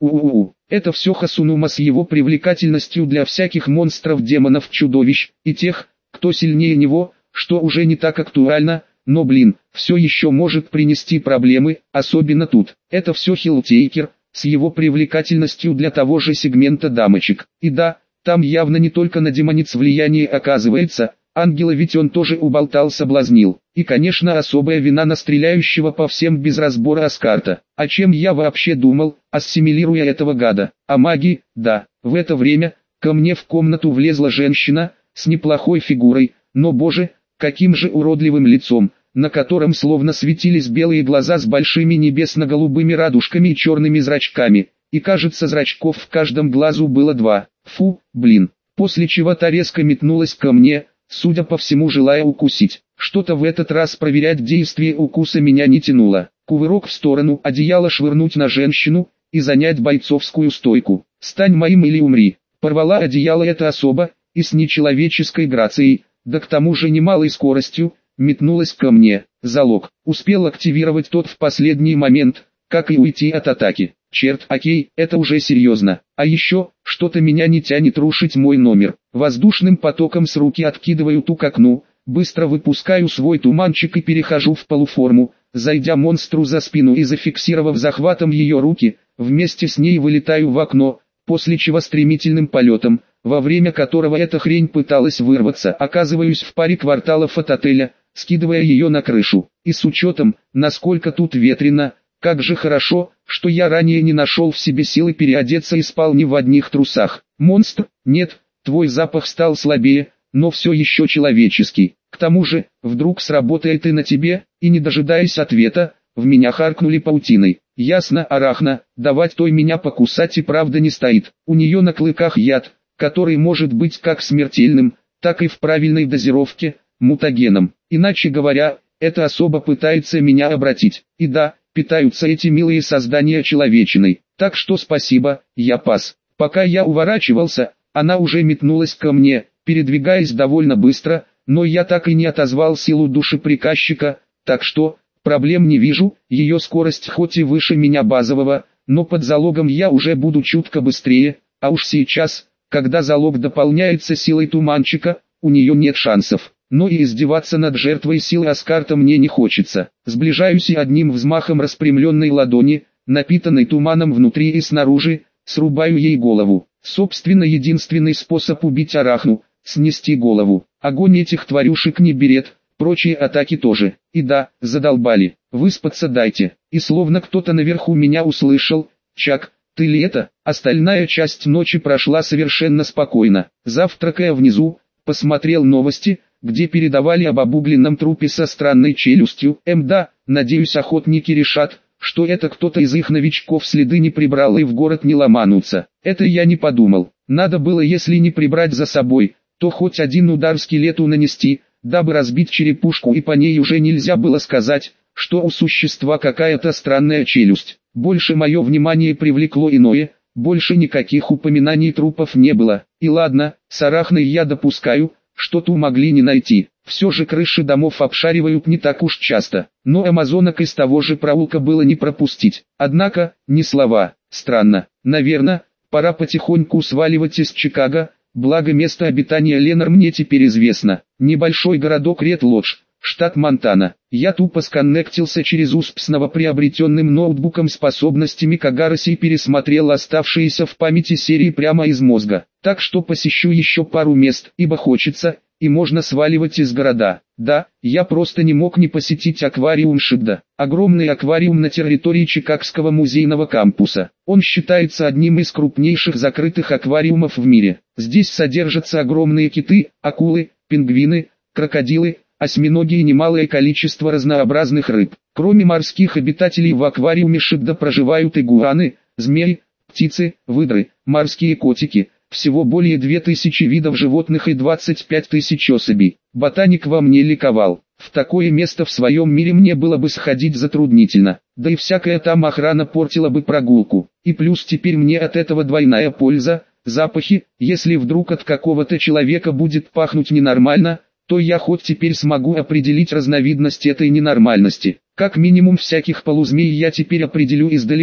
Это все Хасунума с его привлекательностью для всяких монстров, демонов, чудовищ и тех, кто сильнее него, что уже не так актуально, но все еще может принести проблемы, особенно тут. Это все Хилтейкер, с его привлекательностью для того же сегмента дамочек. И да, там явно не только на демониц влияние оказывается, ангела ведь он тоже уболтал, соблазнил. И конечно особая вина на стреляющего по всем без разбора Аскарта. О чем я вообще думал, ассимилируя этого гада? О магии, да. В это время, ко мне в комнату влезла женщина, с неплохой фигурой, но боже, каким же уродливым лицом, на котором словно светились белые глаза с большими небесно-голубыми радужками и черными зрачками, и кажется зрачков в каждом глазу было 2. Фу, После чего та резко метнулась ко мне, судя по всему желая укусить. Что-то в этот раз проверять действие укуса меня не тянуло. Кувырок в сторону, одеяло швырнуть на женщину и занять бойцовскую стойку. «Стань моим или умри». Порвала одеяло эта особа, и с нечеловеческой грацией, да к тому же немалой скоростью, метнулась ко мне. Залог. Успел активировать тот в последний момент, как и уйти от атаки. Черт, окей, это уже серьезно. А еще, что-то меня не тянет рушить мой номер. Воздушным потоком с руки откидываю ту к окну, быстро выпускаю свой туманчик и перехожу в полуформу, зайдя монстру за спину и зафиксировав захватом ее руки, вместе с ней вылетаю в окно, после чего стремительным полетом, во время которого эта хрень пыталась вырваться, оказываюсь в паре кварталов от отеля, скидывая ее на крышу. И с учетом, насколько тут ветрено, как же хорошо, что я ранее не нашел в себе силы переодеться и спал не в одних трусах. Монстр, нет, твой запах стал слабее, но все еще человеческий. К тому же, вдруг сработает и на тебе, и не дожидаясь ответа, в меня харкнули паутиной. Ясно, Арахна, давать той меня покусать и правда не стоит. У нее на клыках яд, который может быть как смертельным, так и в правильной дозировке, мутагеном. Иначе говоря, эта особа пытается меня обратить. И да, питаются эти милые создания человечиной. Так что спасибо, я пас. Пока я уворачивался, она уже метнулась ко мне, передвигаясь довольно быстро, но я так и не отозвал силу души приказчика, так что, проблем не вижу, ее скорость хоть и выше меня базового, но под залогом я уже буду чутко быстрее, а уж сейчас, когда залог дополняется силой туманчика, у нее нет шансов. Но и издеваться над жертвой силы Аскарта мне не хочется. Сближаюсь и одним взмахом распрямленной ладони, напитанной туманом внутри и снаружи, срубаю ей голову. Собственно, единственный способ убить Арахну – снести голову. Огонь этих тварюшек не берет, прочие атаки тоже. И да, задолбали. Выспаться дайте. И словно кто-то наверху меня услышал: «Чак, ты ли это?» Остальная часть ночи прошла совершенно спокойно. Завтракая внизу, посмотрел новости, где передавали об обугленном трупе со странной челюстью. Да, надеюсь, охотники решат, что это кто-то из их новичков следы не прибрал и в город не ломанутся. Это я не подумал. Надо было, если не прибрать за собой, то хоть один удар скелету нанести, дабы разбить черепушку, и по ней уже нельзя было сказать, что у существа какая-то странная челюсть. Больше мое внимание привлекло иное, больше никаких упоминаний трупов не было. И ладно, с Арахной я допускаю, что ту могли не найти. Все же крыши домов обшаривают не так уж часто, но амазонок из того же проулка было не пропустить. Однако, ни слова. Странно. Наверное, пора потихоньку сваливать из Чикаго, благо место обитания Ленар мне теперь известно. Небольшой городок Ред-Лодж, штат Монтана. Я тупо сконнектился через УСП с новоприобретенным ноутбуком способностями Кагароси и пересмотрел оставшиеся в памяти серии прямо из мозга. Так что посещу еще пару мест, ибо хочется, и можно сваливать из города. Да, я просто не мог не посетить аквариум Шидда. Огромный аквариум на территории Чикагского музейного кампуса. Он считается одним из крупнейших закрытых аквариумов в мире. Здесь содержатся огромные киты, акулы, пингвины, крокодилы, осьминоги и немалое количество разнообразных рыб. Кроме морских обитателей в аквариуме Шидда проживают игуаны, змеи, птицы, выдры, морские котики. Всего более 2000 видов животных и 25 тысяч особей. Ботаник во мне ликовал. В такое место в своем мире мне было бы сходить затруднительно. Да и всякая там охрана портила бы прогулку. И плюс теперь мне от этого двойная польза. Запахи, если вдруг от какого-то человека будет пахнуть ненормально, то я хоть теперь смогу определить разновидность этой ненормальности. Как минимум всяких полузмей я теперь определю издалека,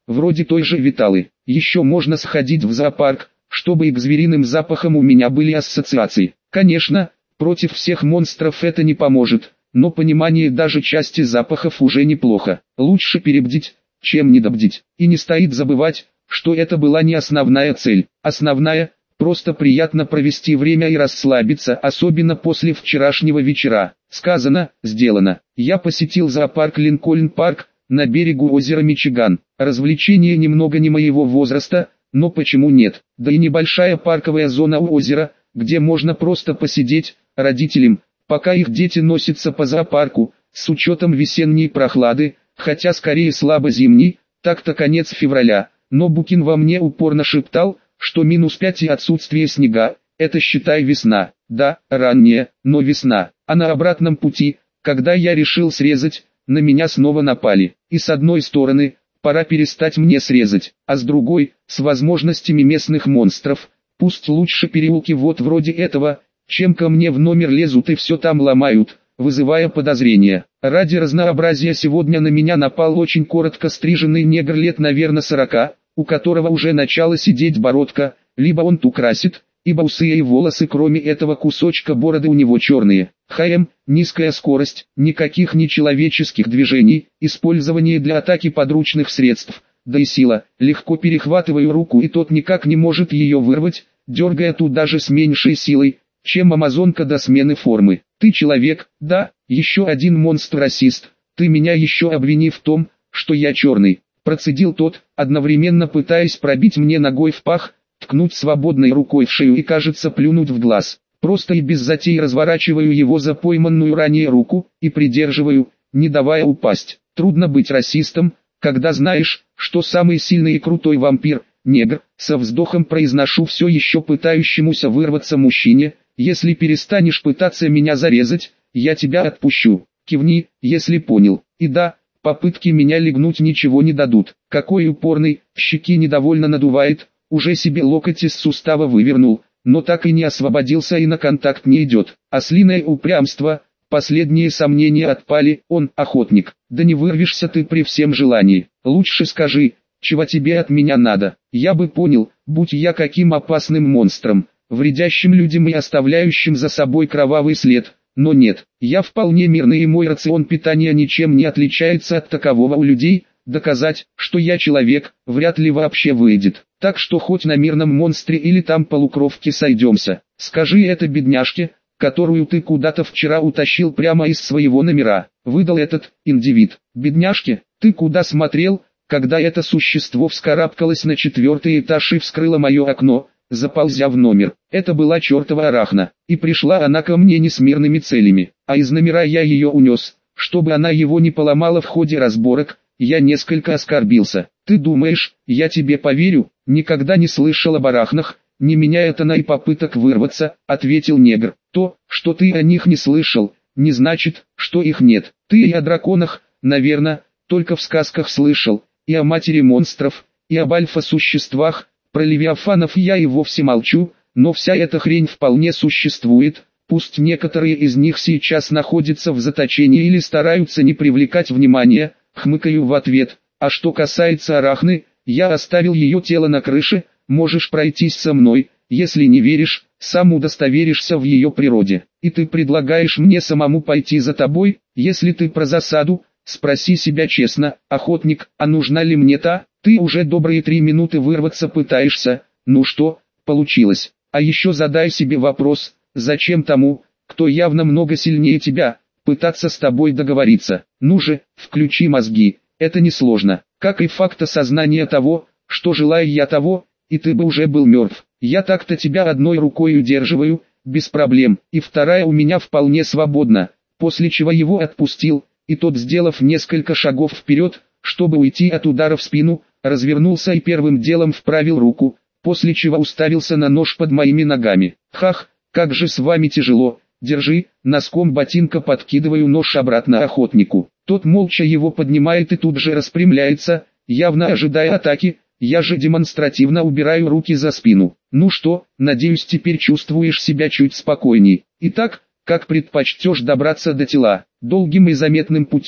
вроде той же Виталы. Еще можно сходить в зоопарк, чтобы и к звериным запахам у меня были ассоциации. Конечно, против всех монстров это не поможет, но понимание даже части запахов уже неплохо. Лучше перебдить, чем недобдить. И не стоит забывать, что это была не основная цель. Основная – просто приятно провести время и расслабиться, особенно после вчерашнего вечера. Сказано, сделано. Я посетил зоопарк Линкольн-парк на берегу озера Мичиган. Развлечение немного не моего возраста, но почему нет? Да и небольшая парковая зона у озера, где можно просто посидеть, родителям, пока их дети носятся по зоопарку, с учетом весенней прохлады, хотя скорее слабо зимней, так-то конец февраля, но Букин во мне упорно шептал, что -5 и отсутствие снега, это считай весна. Да, ранняя, но весна. А на обратном пути, когда я решил срезать, на меня снова напали. И с одной стороны, пора перестать мне срезать, а с другой, с возможностями местных монстров, пусть лучше переулки вот вроде этого, чем ко мне в номер лезут и все там ломают, вызывая подозрения. Ради разнообразия сегодня на меня напал очень коротко стриженный негр лет наверное 40, у которого уже начала сидеть бородка, либо он ту красит, ибо усы и волосы кроме этого кусочка бороды у него черные. Низкая скорость, никаких нечеловеческих движений, использование для атаки подручных средств, да и сила. Легко перехватываю руку и тот никак не может ее вырвать, дергая ту даже с меньшей силой, чем амазонка до смены формы. Ты человек, да, еще один монстр-расист, ты меня еще обвини в том, что я черный. Процедил тот, одновременно пытаясь пробить мне ногой в пах, ткнуть свободной рукой в шею и кажется плюнуть в глаз. Просто и без затей разворачиваю его за пойманную ранее руку и придерживаю, не давая упасть. Трудно быть расистом, когда знаешь, что самый сильный и крутой вампир – негр. Со вздохом произношу все еще пытающемуся вырваться мужчине: если перестанешь пытаться меня зарезать, я тебя отпущу. Кивни, если понял. И да, попытки меня легнуть ничего не дадут. Какой упорный, щеки недовольно надувает, уже себе локоть из сустава вывернул, но так и не освободился и на контакт не идет. Ослиное упрямство, последние сомнения отпали, он охотник. Да не вырвешься ты при всем желании. Лучше скажи, чего тебе от меня надо. Я бы понял, будь я каким опасным монстром, вредящим людям и оставляющим за собой кровавый след. Но нет, я вполне мирный и мой рацион питания ничем не отличается от такового у людей. Доказать, что я человек, вряд ли вообще выйдет. Так что хоть на мирном монстре или там полукровке сойдемся. Скажи это бедняжке, которую ты куда-то вчера утащил прямо из своего номера. Выдал этот индивид. Бедняжке, ты куда смотрел, когда это существо вскарабкалось на 4-й этаж и вскрыло мое окно, заползя в номер? Это была чертова арахна, и пришла она ко мне не с мирными целями, а из номера я ее унес, чтобы она его не поломала в ходе разборок. Я несколько оскорбился. Ты думаешь, я тебе поверю? Никогда не слышал об арахнах, не меняет она и попыток вырваться, ответил негр. То, что ты о них не слышал, не значит, что их нет. Ты и о драконах, наверное, только в сказках слышал, и о матери монстров, и об альфа-существах. Про левиафанов я и вовсе молчу, но вся эта хрень вполне существует. Пусть некоторые из них сейчас находятся в заточении или стараются не привлекать внимания. Хмыкаю в ответ. А что касается арахны, я оставил ее тело на крыше, можешь пройтись со мной, если не веришь, сам удостоверишься в ее природе. И ты предлагаешь мне самому пойти за тобой? Если ты про засаду, спроси себя честно, охотник, а нужна ли мне та? Ты уже добрые 3 минуты вырваться пытаешься, ну что, получилось? А еще задай себе вопрос, зачем тому, кто явно много сильнее тебя, пытаться с тобой договориться? Ну же, включи мозги, это несложно, как и факт осознания того, что желаю я того, и ты бы уже был мертв. Я так-то тебя одной рукой удерживаю, без проблем, и вторая у меня вполне свободна, после чего его отпустил, и тот, сделав несколько шагов вперед, чтобы уйти от удара в спину, развернулся и первым делом вправил руку, после чего уставился на нож под моими ногами. Хах, как же с вами тяжело. Держи, носком ботинка подкидываю нож обратно охотнику. Тот молча его поднимает и тут же распрямляется, явно ожидая атаки. Я же демонстративно убираю руки за спину. Ну что, надеюсь, теперь чувствуешь себя чуть спокойней. Итак, как предпочтешь добраться до тела? Долгим и заметным путем,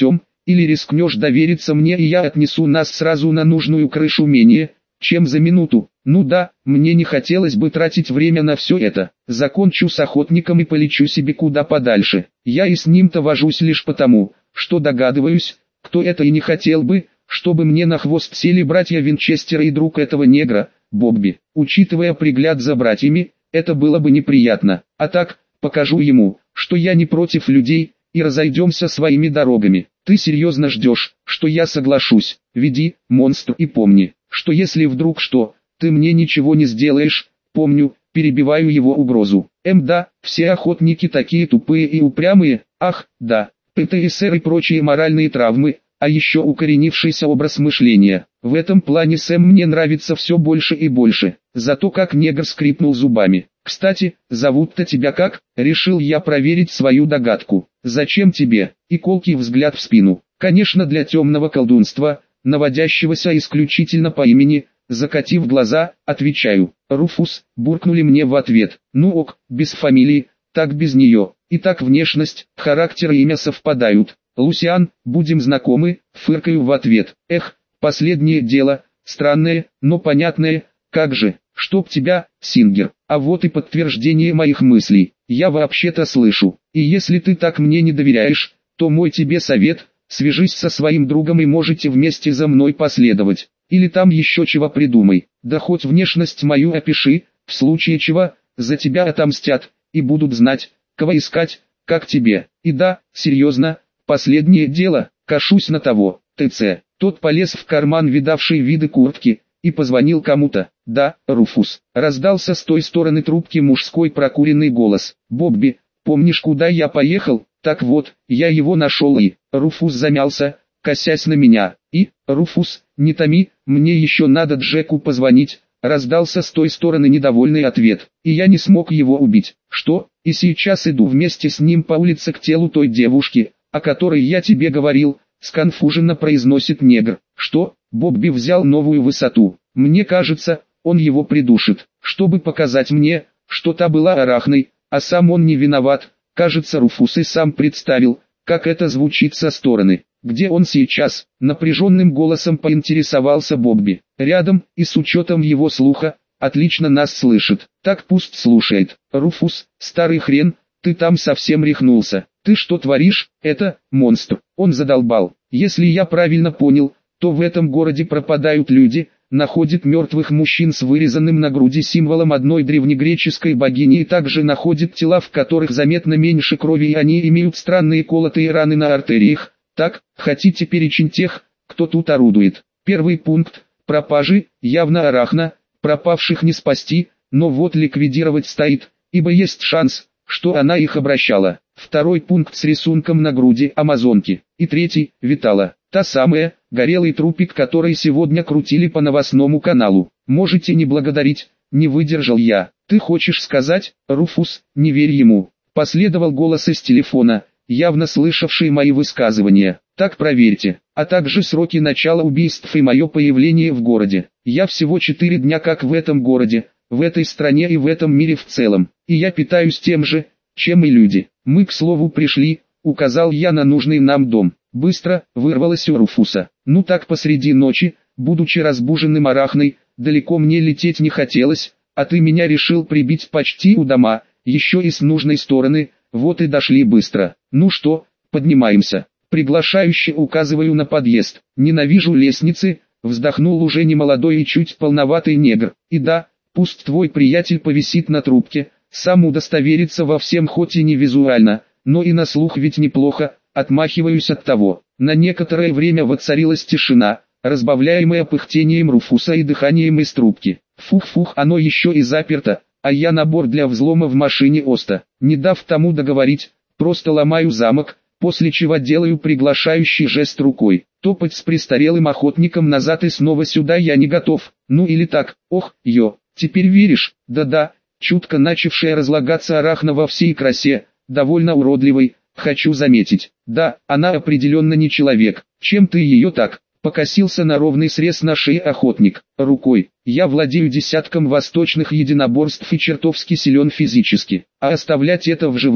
или рискнешь довериться мне, и я отнесу нас сразу на нужную крышу менее, чем за минуту. Ну да, мне не хотелось бы тратить время на все это. Закончу с охотником и полечу себе куда подальше. Я и с ним-то вожусь лишь потому, что догадываюсь, кто это, и не хотел бы, чтобы мне на хвост сели братья Винчестера и друг этого негра, Бобби. Учитывая пригляд за братьями, это было бы неприятно. А так, покажу ему, что я не против людей, и разойдемся своими дорогами. Ты серьезно ждешь, что я соглашусь? Веди, монстр, и помни, что если вдруг что, ты мне ничего не сделаешь. Помню, перебиваю его угрозу. Да, все охотники такие тупые и упрямые. Ах, да, ПТСР и прочие моральные травмы, а еще укоренившийся образ мышления. В этом плане Сэм мне нравится все больше и больше. Зато как негр скрипнул зубами. Кстати, зовут-то тебя как? Решил я проверить свою догадку. Зачем тебе? И колкий взгляд в спину. Конечно, для темного колдунства, наводящегося исключительно по имени. Закатив глаза, отвечаю. Руфус, буркнули мне в ответ. Ну ок, без фамилии, так без нее. И так внешность, характер и имя совпадают. Лусиан, будем знакомы, фыркаю в ответ. Эх, последнее дело, странное, но понятное, как же, чтоб тебя, Сингер. А вот и подтверждение моих мыслей. Я вообще-то слышу. И если ты так мне не доверяешь, то мой тебе совет, свяжись со своим другом и можете вместе за мной последовать. Или там еще чего придумай. Да хоть внешность мою опиши, в случае чего, за тебя отомстят, и будут знать, кого искать, как тебе. И да, серьезно, последнее дело, кашусь на того, ТЦ. Тот полез в карман видавшей виды куртки, и позвонил кому-то. Да, Руфус. Раздался с той стороны трубки мужской прокуренный голос. Бобби, помнишь, куда я поехал? Так вот, я его нашел и... Руфус замялся, косясь на меня. И, Руфус, не томи, мне еще надо Джеку позвонить. Раздался с той стороны недовольный ответ. И я не смог его убить. Что? И сейчас иду вместе с ним по улице к телу той девушки, о которой я тебе говорил. Сконфуженно произносит негр. Что? Бобби взял новую высоту. Мне кажется, он его придушит, чтобы показать мне, что та была арахной, а сам он не виноват. Кажется, Руфус и сам представил, как это звучит со стороны. Где он сейчас? Напряженным голосом поинтересовался Бобби. Рядом, и с учетом его слуха, отлично нас слышит. Так пусть слушает. Руфус, старый хрен, ты там совсем рехнулся. Ты что творишь? Это, монстр. Он задолбал. Если я правильно понял, то в этом городе пропадают люди, находят мертвых мужчин с вырезанным на груди символом одной древнегреческой богини и также находят тела, в которых заметно меньше крови, и они имеют странные колотые раны на артериях. Так, хотите перечень тех, кто тут орудует? Первый пункт – пропажи, явно арахна, пропавших не спасти, но вот ликвидировать стоит, ибо есть шанс, что она их обращала. Второй пункт с рисунком на груди амазонки. И третий – Витала, та самая, горелый трупик, который сегодня крутили по новостному каналу. Можете не благодарить, не выдержал я. Ты хочешь сказать, Руфус, не верь ему. Последовал голос из телефона, явно слышавший мои высказывания. Так проверьте, а также сроки начала убийств и мое появление в городе. Я всего 4 дня как в этом городе, в этой стране и в этом мире в целом. И я питаюсь тем же, чем и люди. Мы, к слову, пришли, указал я на нужный нам дом. Быстро вырвалось у Руфуса. Ну так посреди ночи, будучи разбуженным арахной, далеко мне лететь не хотелось, а ты меня решил прибить почти у дома, еще и с нужной стороны, вот и дошли быстро. Ну что, поднимаемся. Приглашающе указываю на подъезд. Ненавижу лестницы, вздохнул уже немолодой и чуть полноватый негр. И да, пусть твой приятель повисит на трубке, сам удостоверится во всем, хоть и не визуально, но и на слух ведь неплохо. Отмахиваюсь от того. На некоторое время воцарилась тишина, разбавляемая пыхтением Руфуса и дыханием из трубки. Фух-фух, оно еще и заперто, а я набор для взлома в машине Оста. Не дав тому договорить, просто ломаю замок, после чего делаю приглашающий жест рукой. Топать с престарелым охотником назад и снова сюда я не готов. Ну или так, ох, теперь веришь? Да-да, чутко начавшая разлагаться арахна во всей красе, довольно уродливой. Хочу заметить, да, она определенно не человек. Чем ты ее так? Покосился на ровный срез на шее охотник. Рукой. Я владею десятком восточных единоборств и чертовски силен физически. А оставлять это в живых,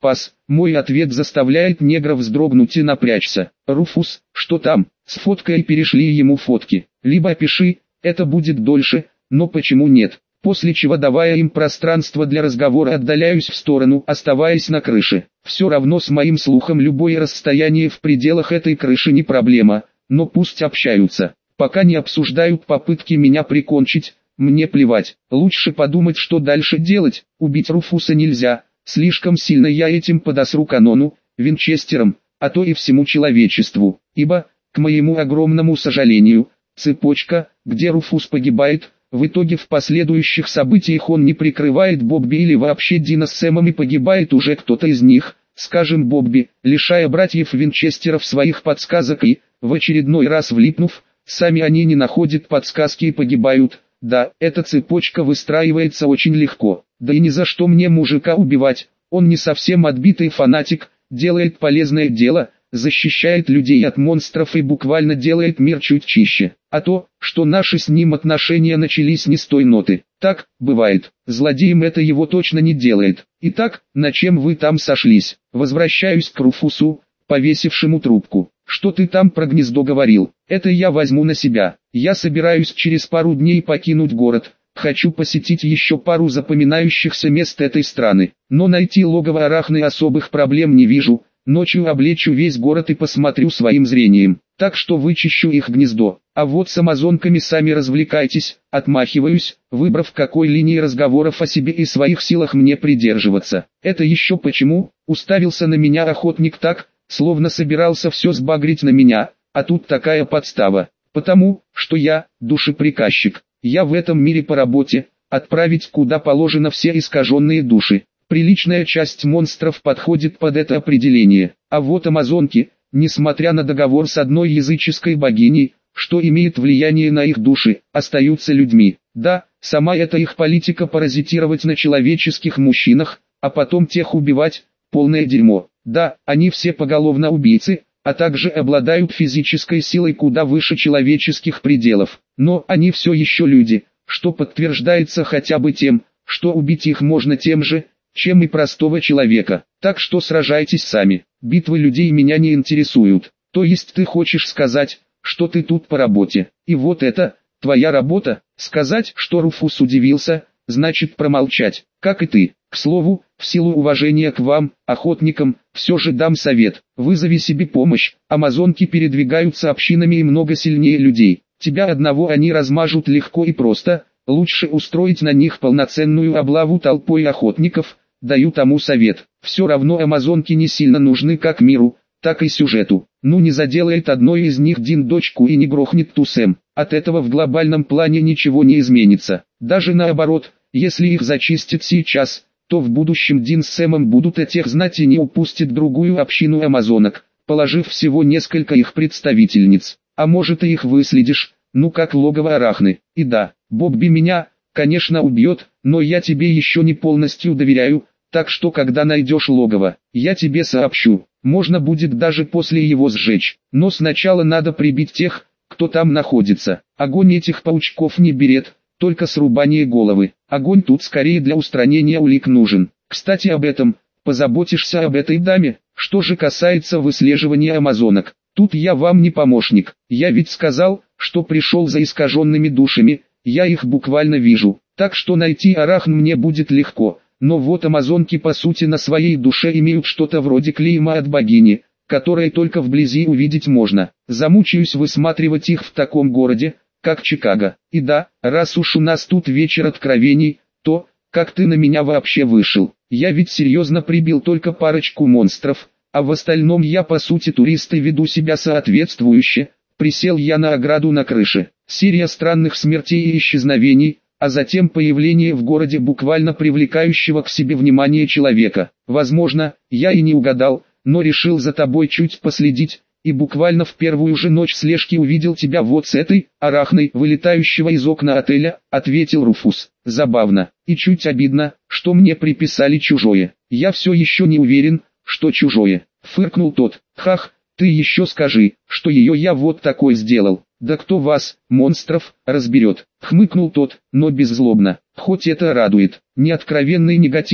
Пас. Мой ответ заставляет негра вздрогнуть и напрячься. Руфус, что там? Сфоткай и перешли ему фотки. Либо опиши, это будет дольше, но почему нет? После чего, давая им пространство для разговора, отдаляюсь в сторону, оставаясь на крыше. Все равно с моим слухом любое расстояние в пределах этой крыши не проблема, но пусть общаются. Пока не обсуждают попытки меня прикончить, мне плевать. Лучше подумать, что дальше делать. Убить Руфуса нельзя, слишком сильно я этим подосру канону, Винчестерам, а то и всему человечеству. Ибо, к моему огромному сожалению, цепочка, где Руфус погибает, в итоге в последующих событиях он не прикрывает Бобби или вообще Дина с Сэмом, и погибает уже кто-то из них, скажем Бобби, лишая братьев Винчестеров своих подсказок и, в очередной раз влипнув, сами они не находят подсказки и погибают. Да, эта цепочка выстраивается очень легко. Да и ни за что мне мужика убивать, он не совсем отбитый фанатик, делает полезное дело, защищает людей от монстров и буквально делает мир чуть чище. А то, что наши с ним отношения начались не с той ноты. Так, бывает. Злодеем это его точно не делает. Итак, на чем вы там сошлись? Возвращаюсь к Руфусу, повесившему трубку. Что ты там про гнездо говорил? Это я возьму на себя. Я собираюсь через пару дней покинуть город. Хочу посетить еще пару запоминающихся мест этой страны. Но найти логово Арахны особых проблем не вижу. Ночью облечу весь город и посмотрю своим зрением. Так что вычищу их гнездо. А вот с амазонками сами развлекайтесь. Отмахиваюсь, выбрав, какой линии разговоров о себе и своих силах мне придерживаться. Это еще почему? Уставился на меня охотник так, словно собирался все сбагрить на меня, а тут такая подстава. Потому, что я, душеприказчик. Я в этом мире по работе, отправить куда положено все искаженные души. Приличная часть монстров подходит под это определение. А вот амазонки, несмотря на договор с одной языческой богиней, что имеет влияние на их души, остаются людьми. Да, сама эта их политика паразитировать на человеческих мужчинах, а потом тех убивать, полное дерьмо. Да, они все поголовно убийцы, а также обладают физической силой куда выше человеческих пределов. Но они все еще люди, что подтверждается хотя бы тем, что убить их можно тем же, чем и простого человека. Так что сражайтесь сами. Битвы людей меня не интересуют. То есть ты хочешь сказать, что ты тут по работе. И вот это, твоя работа, сказать, что Руфус удивился, значит промолчать, как и ты. К слову, в силу уважения к вам, охотникам, все же дам совет. Вызови себе помощь. Амазонки передвигаются общинами и много сильнее людей. Тебя одного они размажут легко и просто. Лучше устроить на них полноценную облаву толпой охотников. Даю тому совет. Все равно амазонки не сильно нужны как миру, так и сюжету. Ну не заделает одной из них Дин дочку и не грохнет ту Сэм. От этого в глобальном плане ничего не изменится. Даже наоборот, если их зачистят сейчас, то в будущем Дин с Сэмом будут о тех знать и не упустит другую общину амазонок, положив всего несколько их представительниц. А может и их выследишь, ну как логово Арахны. И да, Бобби меня, конечно, убьет, но я тебе еще не полностью доверяю. Так что когда найдешь логово, я тебе сообщу. Можно будет даже после его сжечь. Но сначала надо прибить тех, кто там находится. Огонь этих паучков не берет, только срубание головы. Огонь тут скорее для устранения улик нужен. Кстати об этом, позаботишься об этой даме. Что же касается выслеживания амазонок, тут я вам не помощник. Я ведь сказал, что пришел за искаженными душами, я их буквально вижу. Так что найти Арахн мне будет легко. Но вот амазонки по сути на своей душе имеют что-то вроде клейма от богини, которое только вблизи увидеть можно. Замучаюсь высматривать их в таком городе, как Чикаго. И да, раз уж у нас тут вечер откровений, то, как ты на меня вообще вышел? Я ведь серьезно прибил только парочку монстров, а в остальном я по сути турист и веду себя соответствующе. Присел я на ограду на крыше. Серия странных смертей и исчезновений, а затем появление в городе буквально привлекающего к себе внимание человека. Возможно, я и не угадал, но решил за тобой чуть последить, и буквально в первую же ночь слежки увидел тебя вот с этой, Арахной, вылетающего из окна отеля, ответил Руфус. Забавно, и чуть обидно, что мне приписали чужое. Я все еще не уверен, что чужое. Фыркнул тот. Хах, ты еще скажи, что ее я вот такой сделал. Да кто вас, монстров, разберет, хмыкнул тот, но беззлобно. Хоть это радует, не откровенный негатив,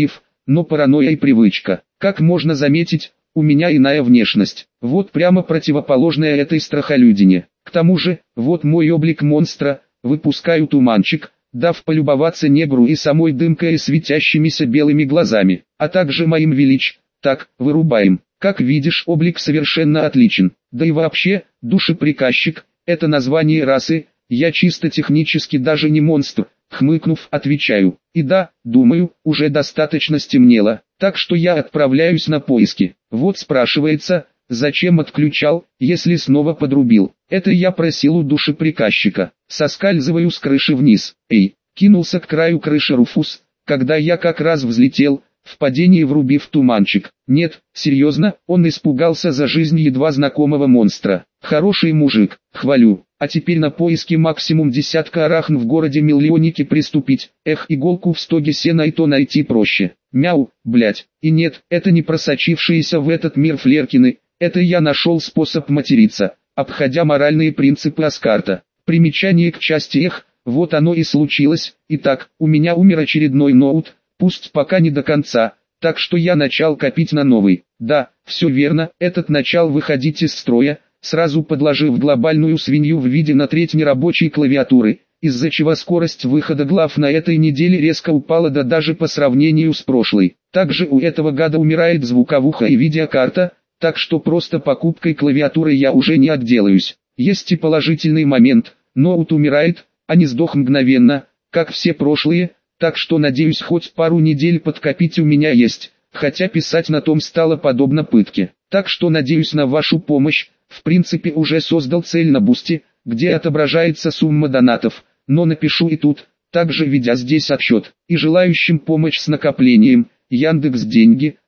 но паранойя и привычка. Как можно заметить, у меня иная внешность. Вот прямо противоположная этой страхолюдине. К тому же, вот мой облик монстра, выпускаю туманчик, дав полюбоваться негру и самой дымкой и светящимися белыми глазами, а также моим велич. Так, вырубаем. Как видишь, облик совершенно отличен. Да и вообще, душеприказчик, это название расы, я чисто технически даже не монстр. Хмыкнув, отвечаю. И да, думаю, уже достаточно стемнело, так что я отправляюсь на поиски. Вот спрашивается, зачем отключал, если снова подрубил. Это я просил у душеприказчика. Соскальзываю с крыши вниз. Эй, кинулся к краю крыши Руфус, когда я как раз взлетел, в падении врубив туманчик. Нет, серьезно, он испугался за жизнь едва знакомого монстра. Хороший мужик, хвалю. А теперь на поиски максимум десятка арахн в городе-миллионнике приступить. Эх, иголку в стоге сена и то найти проще. Мяу, блять. И нет, это не просочившиеся в этот мир флеркины. Это я нашел способ материться, обходя моральные принципы Аскарта. Примечание к части эх, вот оно и случилось. Итак, у меня умер очередной ноут, пусть пока не до конца, так что я начал копить на новый. Да, все верно, этот начал выходить из строя, сразу подложив глобальную свинью в виде на треть нерабочей клавиатуры, из-за чего скорость выхода глав на этой неделе резко упала даже по сравнению с прошлой. Также у этого гада умирает звуковуха и видеокарта, так что просто покупкой клавиатуры я уже не отделаюсь. Есть и положительный момент, ноут умирает, а не сдох мгновенно, как все прошлые, так что надеюсь хоть пару недель подкопить у меня есть, хотя писать на том стало подобно пытке. Так что надеюсь на вашу помощь, в принципе уже создал цель на Бусти, где отображается сумма донатов, но напишу и тут, также ведя здесь отчет, и желающим помощь с накоплением. Яндекс деньги,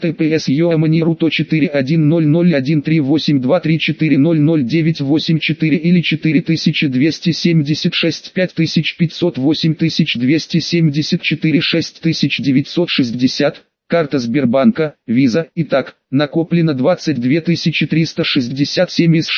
https://YOMANIRU101013823400984 или 4276 5508 6960, карта Сбербанка, Виза. Итак, накоплено 22 367 из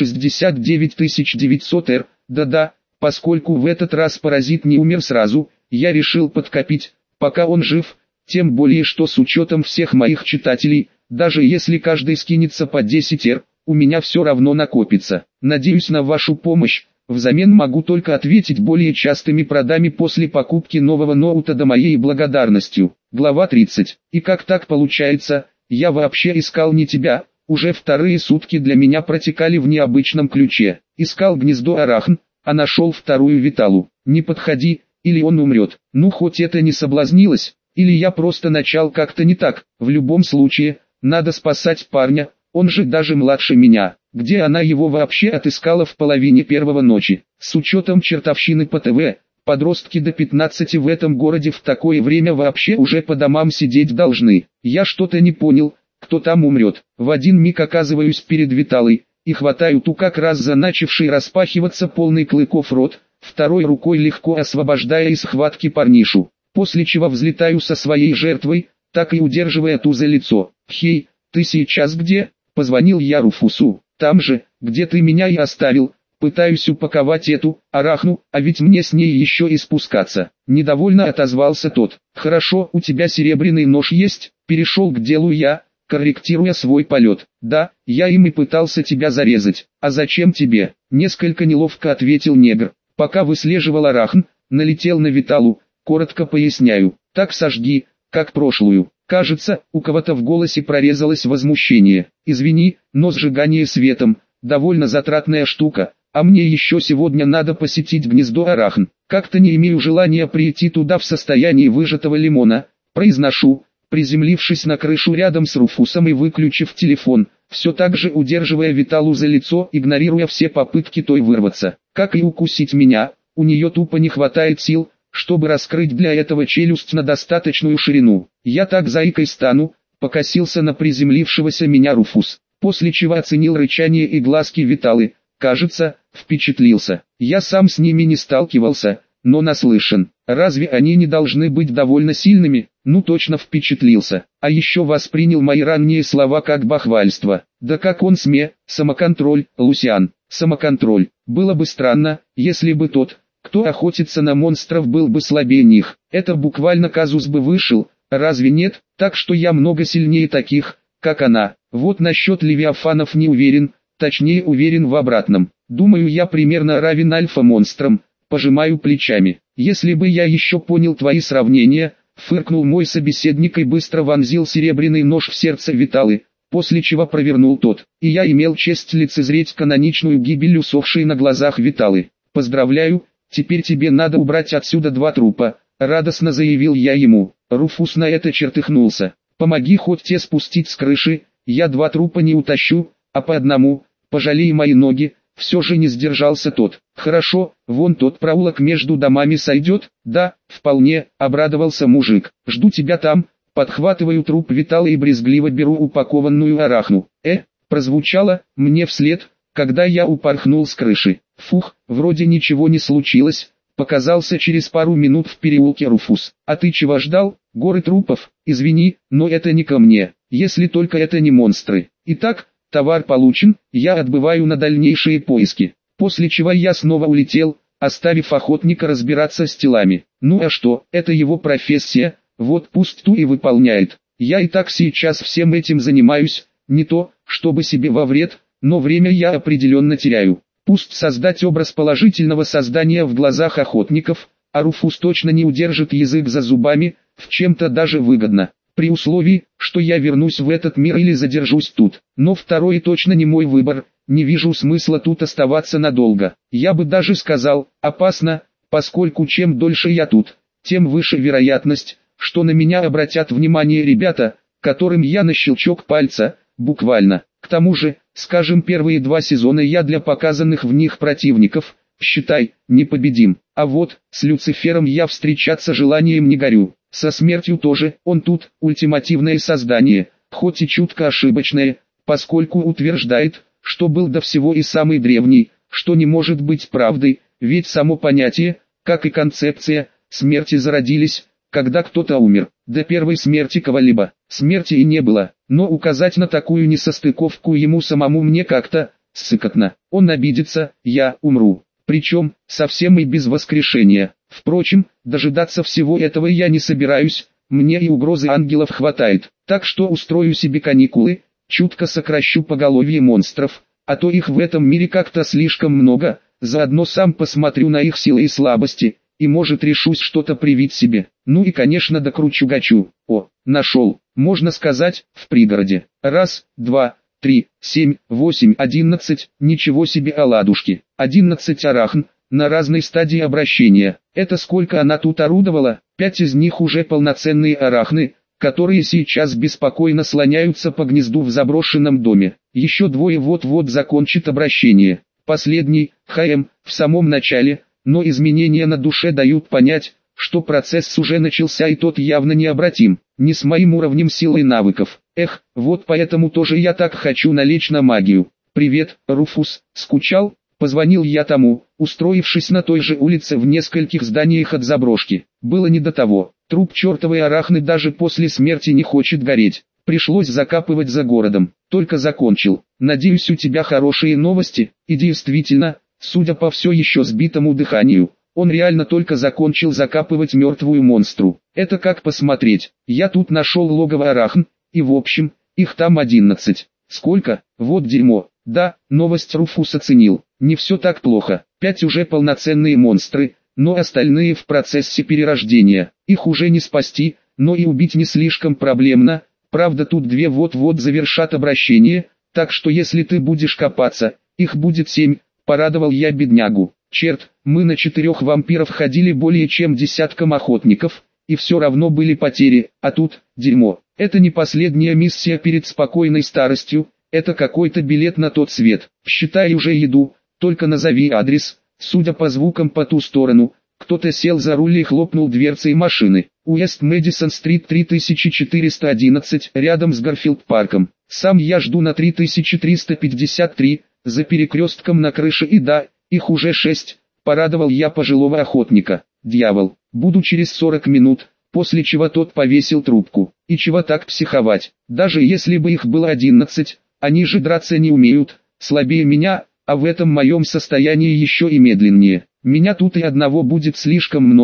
69 900 Р. Да-да, поскольку в этот раз паразит не умер сразу, я решил подкопить, пока он жив. Тем более что с учетом всех моих читателей, даже если каждый скинется по 10 Р, у меня все равно накопится. Надеюсь на вашу помощь, взамен могу только ответить более частыми продами после покупки нового ноута до моей благодарностью. Глава 30. И как так получается, я вообще искал не тебя, уже вторые сутки для меня протекали в необычном ключе. Искал гнездо арахн, а нашел вторую Виталу. Не подходи, или он умрет. Ну хоть это не соблазнилось. Или я просто начал как-то не так. В любом случае, надо спасать парня, он же даже младше меня. Где она его вообще отыскала в половине первого ночи? С учетом чертовщины по ТВ, подростки до 15 в этом городе в такое время вообще уже по домам сидеть должны. Я что-то не понял, кто там умрет. В один миг оказываюсь перед Виталой, и хватаю ту как раз за начавший распахиваться полный клыков рот, второй рукой легко освобождая из схватки парнишу. После чего взлетаю со своей жертвой, так и удерживая ту за лицо. «Хей, ты сейчас где?» – позвонил я Руфусу. «Там же, где ты меня и оставил. Пытаюсь упаковать эту арахну, а ведь мне с ней еще и спускаться». Недовольно отозвался тот. «Хорошо, у тебя серебряный нож есть?» Перешел к делу я, корректируя свой полет. «Да, я им и пытался тебя зарезать. А зачем тебе?» Несколько неловко ответил негр. Пока выслеживал арахн, налетел на Виталу. Коротко поясняю, так сожги, как прошлую. Кажется, у кого-то в голосе прорезалось возмущение. Извини, но сжигание светом, довольно затратная штука, а мне еще сегодня надо посетить гнездо арахн. Как-то не имею желания прийти туда в состоянии выжатого лимона, произношу, приземлившись на крышу рядом с Руфусом и выключив телефон, все так же удерживая Виталу за лицо, игнорируя все попытки той вырваться. Как и укусить меня, у нее тупо не хватает сил, чтобы раскрыть для этого челюсть на достаточную ширину. Я так заикой стану, покосился на приземлившегося меня Руфус, после чего оценил рычание и глазки Виталы, кажется, впечатлился. Я сам с ними не сталкивался, но наслышан. Разве они не должны быть довольно сильными? Ну точно впечатлился. А еще воспринял мои ранние слова как бахвальство. Да как он самоконтроль, Лусиан, самоконтроль. Было бы странно, если бы тот, кто охотится на монстров, был бы слабее них. Это буквально казус бы вышел, разве нет? Так что я много сильнее таких, как она. Вот насчет левиафанов не уверен, точнее уверен в обратном. Думаю, я примерно равен альфа-монстрам, пожимаю плечами. Если бы я еще понял твои сравнения, фыркнул мой собеседник и быстро вонзил серебряный нож в сердце Виталы, после чего провернул тот. И я имел честь лицезреть каноничную гибель усопшей на глазах Виталы. Поздравляю, теперь тебе надо убрать отсюда 2 трупа, радостно заявил я ему. Руфус на это чертыхнулся. Помоги хоть те спустить с крыши, я 2 трупа не утащу, а по одному, пожалей мои ноги. Все же не сдержался тот. Хорошо, вон тот проулок между домами сойдет? Да, вполне, обрадовался мужик. Жду тебя там. Подхватываю труп Витала и брезгливо беру упакованную арахну. Прозвучало мне вслед, когда я упорхнул с крыши. Фух, вроде ничего не случилось. Показался через пару минут в переулке Руфус. А ты чего ждал? Горы трупов? Извини, но это не ко мне. Если только это не монстры. Итак, товар получен, я отбываю на дальнейшие поиски. После чего я снова улетел, оставив охотника разбираться с телами. Ну а что, это его профессия, вот пусть ту и выполняет. Я и так сейчас всем этим занимаюсь, не то, чтобы себе во вред, но время я определенно теряю. Пусть создать образ положительного создания в глазах охотников, а Руфус точно не удержит язык за зубами, в чем-то даже выгодно. При условии, что я вернусь в этот мир или задержусь тут. Но второй точно не мой выбор, не вижу смысла тут оставаться надолго. Я бы даже сказал, опасно, поскольку чем дольше я тут, тем выше вероятность, что на меня обратят внимание ребята, которым я на щелчок пальца, буквально. К тому же, скажем, первые 2 сезона я для показанных в них противников, считай, непобедим. А вот, с Люцифером я встречаться желанием не горю. Со смертью тоже, он тут, ультимативное создание, хоть и чутко ошибочное, поскольку утверждает, что был до всего и самый древний, что не может быть правдой, ведь само понятие, как и концепция, смерти зародились, когда кто-то умер. До первой смерти кого-либо, смерти и не было, но указать на такую несостыковку ему самому мне как-то, сыкотно. Он обидится, я умру. Причем, совсем и без воскрешения. Впрочем, дожидаться всего этого я не собираюсь, мне и угрозы ангелов хватает. Так что устрою себе каникулы, чутко сокращу поголовье монстров, а то их в этом мире как-то слишком много, заодно сам посмотрю на их силы и слабости, и может решусь что-то привить себе. Ну и конечно докручу-гачу. О, нашел, можно сказать, в пригороде. 1, 2, 3, 7, 8, 11, ничего себе оладушки. 11 арахн, на разной стадии обращения. Это сколько она тут орудовала? 5 из них уже полноценные арахны, которые сейчас беспокойно слоняются по гнезду в заброшенном доме. Еще 2 вот-вот закончат обращение. Последний, ХМ, в самом начале, но изменения на душе дают понять, что процесс уже начался и тот явно необратим, не с моим уровнем сил и навыков. Вот поэтому тоже я так хочу налечь на магию. «Привет, Руфус, скучал?» Позвонил я тому, устроившись на той же улице в нескольких зданиях от заброшки. Было не до того. Труп чертовой арахны даже после смерти не хочет гореть. Пришлось закапывать за городом. Только закончил. Надеюсь, у тебя хорошие новости. И действительно, судя по все еще сбитому дыханию, он реально только закончил закапывать мертвую монстру. Это как посмотреть. Я тут нашел логово арахн, и в общем, их там 11. Сколько? Вот дерьмо. Да, новость Руфус оценил. Не все так плохо. 5 уже полноценные монстры, но остальные в процессе перерождения. Их уже не спасти, но и убить не слишком проблемно. Правда, тут 2 вот-вот завершат обращение, так что если ты будешь копаться, их будет 7, порадовал я беднягу. Черт, мы на 4 вампиров ходили более чем десятком охотников, и все равно были потери, а тут, дерьмо. Это не последняя миссия перед спокойной старостью, это какой-то билет на тот свет. Считай, уже еду, только назови адрес. Судя по звукам по ту сторону, кто-то сел за руль и хлопнул дверцей машины. Уэст Мэдисон-стрит 3411, рядом с Гарфилд-парком. Сам я жду на 3353, за перекрестком на крыше, и да, их уже 6, порадовал я пожилого охотника. Дьявол, буду через 40 минут, после чего тот повесил трубку. И чего так психовать, даже если бы их было 11, они же драться не умеют, слабее меня, а в этом моем состоянии еще и медленнее. Меня тут и одного будет слишком много,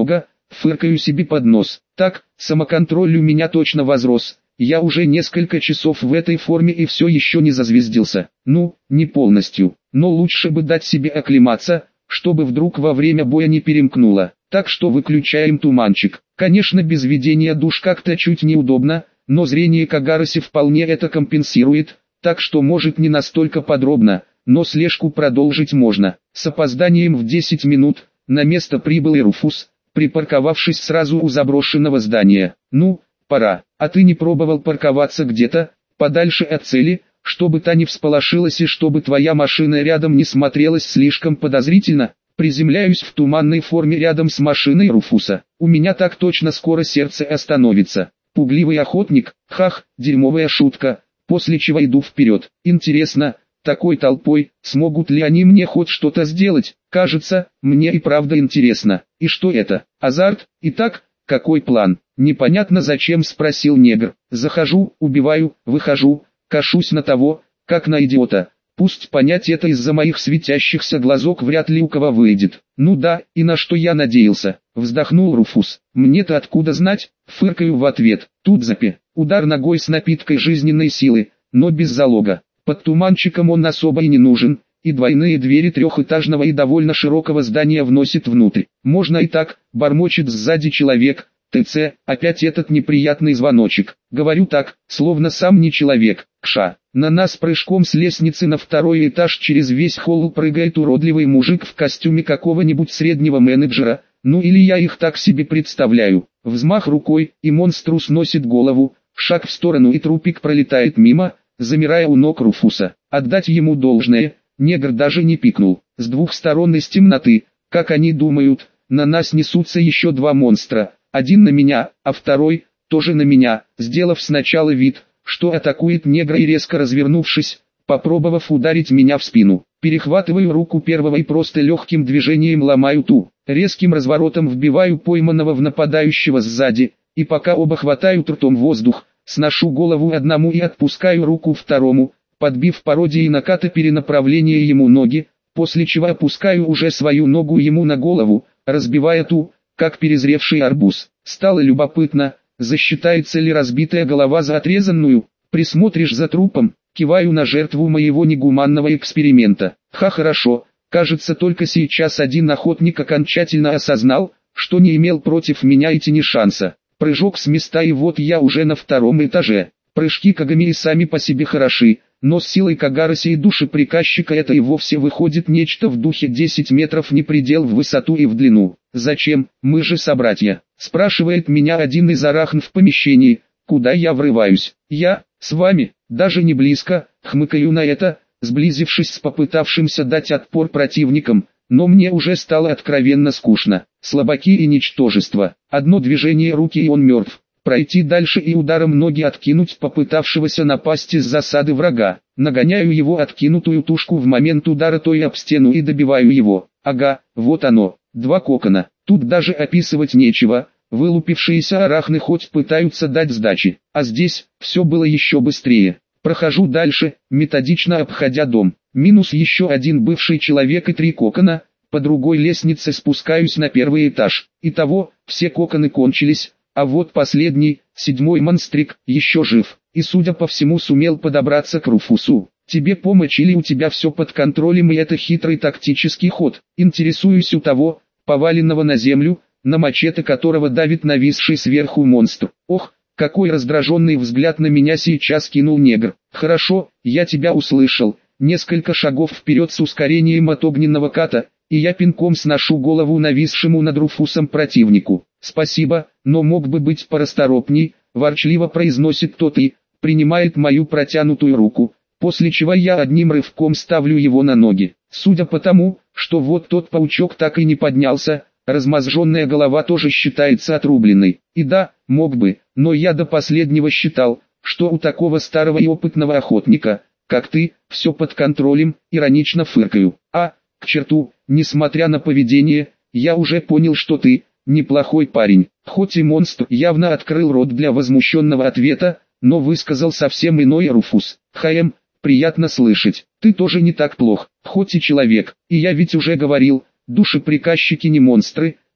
фыркаю себе под нос. Так, самоконтроль у меня точно возрос. Я уже несколько часов в этой форме и все еще не зазвездился. Ну, не полностью, но лучше бы дать себе оклематься, чтобы вдруг во время боя не перемкнуло. Так что выключаем туманчик. Конечно, без ведения душ как-то чуть неудобно, но зрение Кагароси вполне это компенсирует, так что может не настолько подробно, но слежку продолжить можно. С опозданием в 10 минут на место прибыл и Руфус, припарковавшись сразу у заброшенного здания. Ну, пора. А ты не пробовал парковаться где-то, подальше от цели, чтобы та не всполошилась и чтобы твоя машина рядом не смотрелась слишком подозрительно? Приземляюсь в туманной форме рядом с машиной Руфуса. У меня так точно скоро сердце остановится. Пугливый охотник, хах, дерьмовая шутка, после чего иду вперед. Интересно, такой толпой, смогут ли они мне хоть что-то сделать? Кажется, мне и правда интересно. И что это? Азарт? Итак, какой план? Непонятно зачем, спросил негр. Захожу, убиваю, выхожу, кашусь на того, как на идиота. Пусть понять это из-за моих светящихся глазок вряд ли у кого выйдет. Ну да, и на что я надеялся, вздохнул Руфус. Мне-то откуда знать, фыркаю в ответ. Тут запи, удар ногой с напиткой жизненной силы, но без залога. Под туманчиком он особо и не нужен, и двойные двери трехэтажного и довольно широкого здания вносит внутрь. Можно и так, бормочет сзади человек. ТЦ, опять этот неприятный звоночек. Говорю так, словно сам не человек. Кша. На нас прыжком с лестницы на второй этаж через весь холл прыгает уродливый мужик в костюме какого-нибудь среднего менеджера. Ну или я их так себе представляю. Взмах рукой, и монстру сносит голову. Шаг в сторону, и трупик пролетает мимо, замирая у ног Руфуса. Отдать ему должное, негр даже не пикнул. С двух сторон из темноты, как они думают, на нас несутся еще два монстра. Один на меня, а второй, тоже на меня, сделав сначала вид, что атакует негра и резко развернувшись, попробовав ударить меня в спину. Перехватываю руку первого и просто легким движением ломаю ту. Резким разворотом вбиваю пойманного в нападающего сзади, и пока оба хватают ртом воздух, сношу голову одному и отпускаю руку второму, подбив пародией наката перенаправление ему ноги, после чего опускаю уже свою ногу ему на голову, разбивая ту, как перезревший арбуз. Стало любопытно, засчитается ли разбитая голова за отрезанную. Присмотришь за трупом, киваю на жертву моего негуманного эксперимента. Ха, хорошо, кажется, только сейчас один охотник окончательно осознал, что не имел против меня и тени шанса. Прыжок с места, и вот я уже на втором этаже. Прыжки Кагами и сами по себе хороши, но с силой Кагароси и души приказчика это и вовсе выходит нечто в духе 10 метров не предел в высоту и в длину. «Зачем? Мы же собратья», — спрашивает меня один из арахн в помещении, куда я врываюсь. «Я, с вами, даже не близко», — хмыкаю на это, сблизившись с попытавшимся дать отпор противником, но мне уже стало откровенно скучно. Слабаки и ничтожества. Одно движение руки и он мертв. Пройти дальше и ударом ноги откинуть попытавшегося напасть из засады врага. Нагоняю его откинутую тушку в момент удара той об стену и добиваю его. Ага, вот оно, два кокона. Тут даже описывать нечего. Вылупившиеся арахны хоть пытаются дать сдачи, а здесь все было еще быстрее. Прохожу дальше, методично обходя дом. Минус еще один бывший человек и 3 кокона. По другой лестнице спускаюсь на первый этаж. Итого, все коконы кончились. А вот последний, 7-й монстрик, еще жив, и судя по всему сумел подобраться к Руфусу. Тебе помочь или у тебя все под контролем, и это хитрый тактический ход? Интересуюсь у того, поваленного на землю, на мачете которого давит нависший сверху монстр. Ох, какой раздраженный взгляд на меня сейчас кинул негр. Хорошо, я тебя услышал. Несколько шагов вперед с ускорением от огненного ката, и я пинком сношу голову нависшему над Руфусом противнику. «Спасибо, но мог бы быть порасторопней», – ворчливо произносит тот и принимает мою протянутую руку, после чего я одним рывком ставлю его на ноги. Судя по тому, что вот тот паучок так и не поднялся, размозженная голова тоже считается отрубленной. И да, мог бы, но я до последнего считал, что у такого старого и опытного охотника, как ты, все под контролем, иронично фыркаю. А, к черту, несмотря на поведение, я уже понял, что ты неплохой парень. Хоть и монстр явно открыл рот для возмущенного ответа, но высказал совсем иной Руфус. «Хаем, приятно слышать, ты тоже не так плох, хоть и человек, и я ведь уже говорил, душеприказчики не монстры,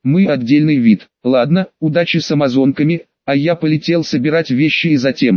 мы отдельный вид. Ладно, удачи с амазонками, а я полетел собирать вещи и затем...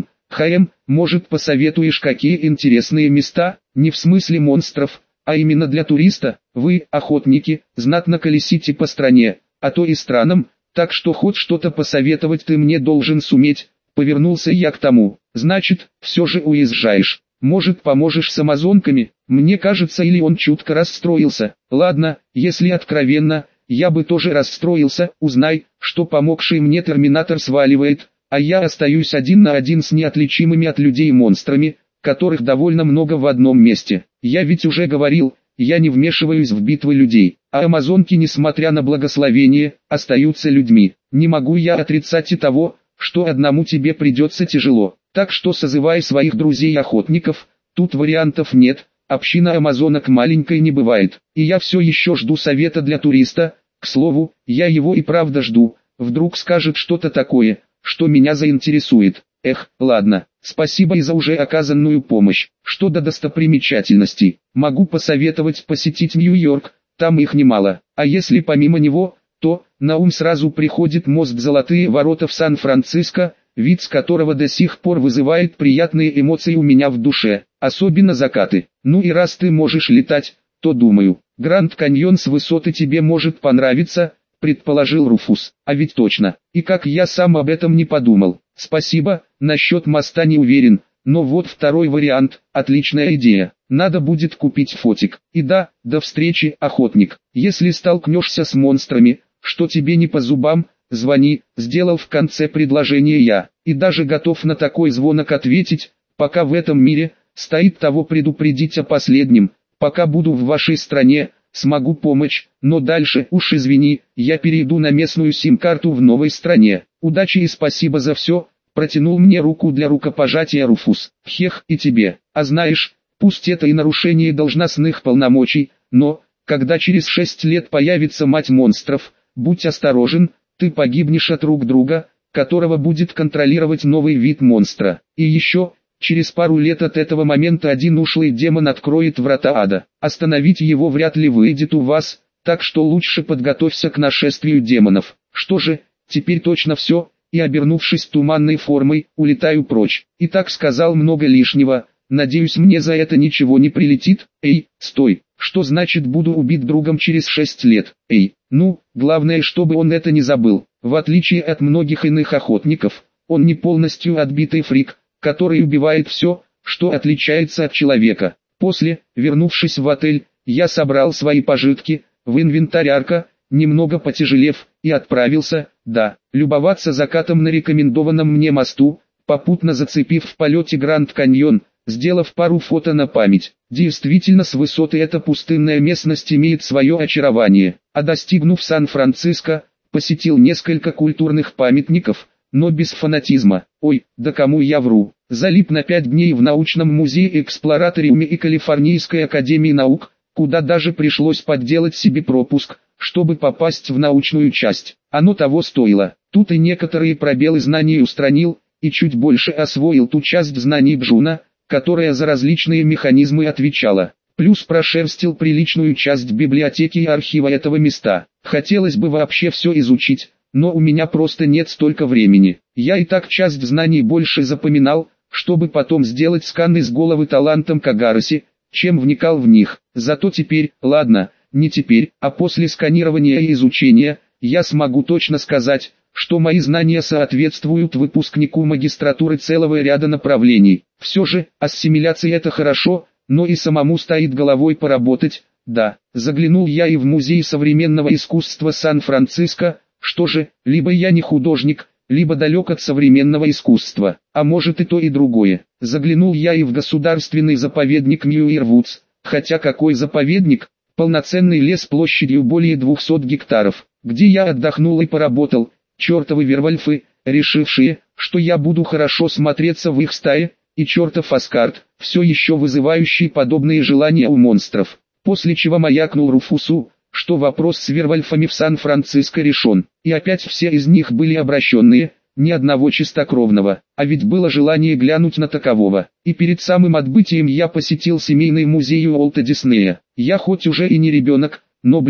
может посоветуешь какие интересные места, не в смысле монстров, а именно для туриста? Вы, охотники, знатно колесите по стране, а то и странам, так что хоть что-то посоветовать ты мне должен суметь. Повернулся я к тому. Значит, все же уезжаешь. Может, поможешь с амазонками? Мне кажется, или он чутко расстроился. Ладно, если откровенно, я бы тоже расстроился. Узнай, что помогший мне терминатор сваливает, а я остаюсь один на один с неотличимыми от людей монстрами, которых довольно много в одном месте. Я ведь уже говорил, я не вмешиваюсь в битвы людей, а амазонки, несмотря на благословение, остаются людьми. Не могу я отрицать и того, что одному тебе придется тяжело. Так что созывай своих друзей-охотников, тут вариантов нет, община амазонок маленькой не бывает. И я все еще жду совета для туриста, к слову, я его и правда жду, вдруг скажет что-то такое, что меня заинтересует. Эх, ладно, спасибо и за уже оказанную помощь. Что до достопримечательностей, могу посоветовать посетить Нью-Йорк, там их немало. А если помимо него, то на ум сразу приходит мост «Золотые ворота» в Сан-Франциско, вид с которого до сих пор вызывает приятные эмоции у меня в душе, особенно закаты. Ну и раз ты можешь летать, то думаю, Гранд Каньон с высоты тебе может понравиться, предположил Руфус. А ведь точно, и как я сам об этом не подумал. Спасибо, насчет моста не уверен, но вот второй вариант, отличная идея. Надо будет купить фотик. И да, до встречи, охотник. Если столкнешься с монстрами, что тебе не по зубам, звони, сделал в конце предложение я. И даже готов на такой звонок ответить, пока в этом мире, стоит того предупредить о последнем. Пока буду в вашей стране, смогу помочь, но дальше, уж извини, я перейду на местную сим-карту в новой стране. Удачи и спасибо за все, протянул мне руку для рукопожатия Руфус. Хех, и тебе. А знаешь, пусть это и нарушение должностных полномочий, но, когда через 6 лет появится мать монстров, будь осторожен, ты погибнешь от рук друга, которого будет контролировать новый вид монстра. И еще, через пару лет от этого момента один ушлый демон откроет врата ада. Остановить его вряд ли выйдет у вас, так что лучше подготовься к нашествию демонов. Что же, теперь точно все, и обернувшись туманной формой, улетаю прочь. И так сказал много лишнего, надеюсь мне за это ничего не прилетит. Эй, стой, что значит буду убит другом через 6 лет? Эй, ну, главное чтобы он это не забыл. В отличие от многих иных охотников, он не полностью отбитый фрик, который убивает все, что отличается от человека. После, вернувшись в отель, я собрал свои пожитки в инвентарь арка, немного потяжелев, и отправился, любоваться закатом на рекомендованном мне мосту, попутно зацепив в полете Гранд Каньон, сделав пару фото на память. Действительно, с высоты эта пустынная местность имеет свое очарование. А достигнув Сан-Франциско, посетил несколько культурных памятников, но без фанатизма. Ой, да кому я вру. Залип на 5 дней в научном музее Эксплораториуме и Калифорнийской академии наук, куда даже пришлось подделать себе пропуск, чтобы попасть в научную часть. Оно того стоило. Тут и некоторые пробелы знаний устранил, и чуть больше освоил ту часть знаний Джуна, которая за различные механизмы отвечала. Плюс прошерстил приличную часть библиотеки и архива этого места. Хотелось бы вообще все изучить, но у меня просто нет столько времени. Я и так часть знаний больше запоминал, чтобы потом сделать скан из головы талантом Кагароси, чем вникал в них. Зато теперь, ладно, не теперь, а после сканирования и изучения, я смогу точно сказать, что мои знания соответствуют выпускнику магистратуры целого ряда направлений. Все же, ассимиляция это хорошо, но и самому стоит головой поработать. Заглянул я и в музей современного искусства Сан-Франциско. Что же, либо я не художник, либо далек от современного искусства, а может и то и другое. Заглянул я и в государственный заповедник Мьюирвудс, хотя какой заповедник, полноценный лес площадью более 200 гектаров, где я отдохнул и поработал, чертовы вервольфы, решившие, что я буду хорошо смотреться в их стае, и чертов Аскард, все еще вызывающий подобные желания у монстров. После чего маякнул Руфусу, что вопрос с вервольфами в Сан-Франциско решен, и опять все из них были обращенные, ни одного чистокровного, а ведь было желание глянуть на такового. И перед самым отбытием я посетил семейный музей Уолта Диснея. Я хоть уже и не ребенок, но